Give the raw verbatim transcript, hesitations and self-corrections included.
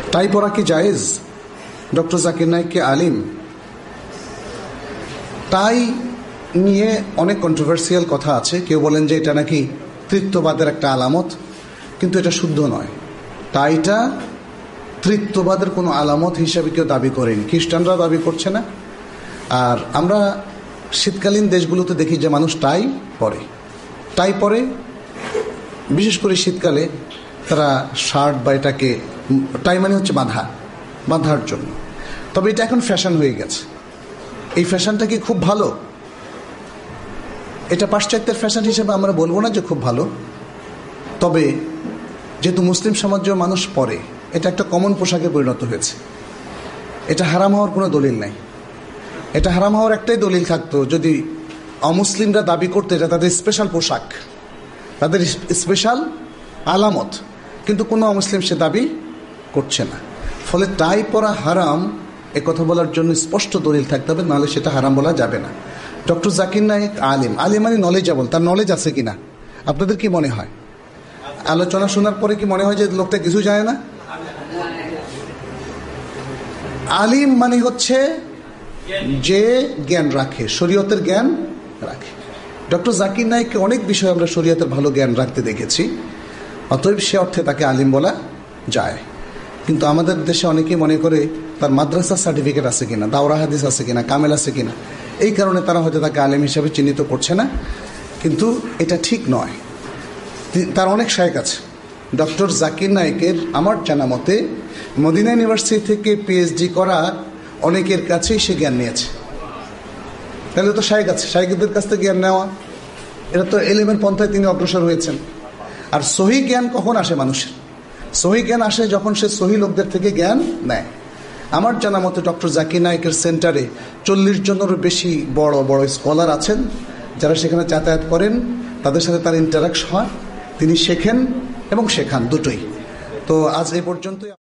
টাই পরা কি জায়েজ? ডক্টর জাকির নায়েক কি আলিম? টাই নিয়ে অনেক কন্ট্রোভার্সিয়াল কথা আছে। কেউ বলেন যে এটা নাকি তৃত্ববাদের একটা আলামত, কিন্তু এটা শুদ্ধ নয়। টাইটা তৃত্ববাদের কোনো আলামত হিসাবে কেউ দাবি করেনি, খ্রিস্টানরা দাবি করছে না। আর আমরা শীতকালীন দেশগুলোতে দেখি যে মানুষ টাই পরে টাই পরে বিশেষ করে শীতকালে তারা শার্ট বা এটাকে, টাই মানে হচ্ছে বাঁধা, বাঁধার জন্য। তবে এটা এখন ফ্যাশন হয়ে গেছে। এই ফ্যাশনটা কি খুব ভালো? এটা পাশ্চাত্যের ফ্যাশন হিসেবে আমরা বলবো না যে খুব ভালো। তবে যেহেতু মুসলিম সমাজেও মানুষ পরে, এটা একটা কমন পোশাকে পরিণত হয়েছে। এটা হারাম হওয়ার কোনো দলিল নাই। এটা হারাম হওয়ার একটাই দলিল থাকতো যদি অমুসলিমরা দাবি করতো এটা তাদের স্পেশাল পোশাক, তাদের স্পেশাল আলামত, কিন্তু কোনো অমুসলিম সে দাবি করছে না। ফলে টাই পরা হারাম এ কথা বলার জন্য স্পষ্ট দলিল থাকতে হবে, নাহলে সেটা হারাম বলা যাবে না। ডক্টর জাকির নায়েক আলিম, আলিম মানে নলেজেবল, তার নলেজ আছে কিনা? আপনাদের কি মনে হয়? আলোচনা শোনার পরে কি মনে হয় যে লোকটা কিছু জানে না? আলিম মানে হচ্ছে যে জ্ঞান রাখে, শরীয়তের জ্ঞান রাখে। ডক্টর জাকির নায়েককে অনেক বিষয়ে আমরা শরীয়তের ভালো জ্ঞান রাখতে দেখেছি, অতএব সে অর্থে তাকে আলিম বলা যায়। কিন্তু আমাদের দেশে অনেকেই মনে করে তার মাদ্রাসার সার্টিফিকেট আছে কিনা, দাওরা হাদিস আছে কিনা, কামেল আছে কিনা, এই কারণে তারা হয়তো তাকে আলিম হিসাবে চিহ্নিত করছে না। কিন্তু এটা ঠিক নয়। তার অনেক শায়েখ আছে। ডক্টর জাকির নায়েকের আমার জানা মতে মদিনা ইউনিভার্সিটি থেকে পিএইচডি করা অনেকের কাছেই সে জ্ঞান নিয়েছে। তাহলে তো শায়েখ আছে, শায়েখদের কাছ থেকে জ্ঞান নেওয়া, এটা তো এলিমের পন্থায় তিনি অগ্রসর হয়েছেন। আর সহি জ্ঞান কখন আসে মানুষের? সহি জ্ঞান আসে যখন সে সহি লোকদের থেকে জ্ঞান নেয়। আমার জানা মতে ডক্টর জাকির নায়েকের সেন্টারে চল্লিশ জনেরও বেশি বড় বড় স্কলার আছেন, যারা সেখানে যাতায়াত করেন, তাদের সাথে তার ইন্টারাকশন হয়, তিনি শেখেন এবং শেখান দুটোই। তো আজ এই পর্যন্তই।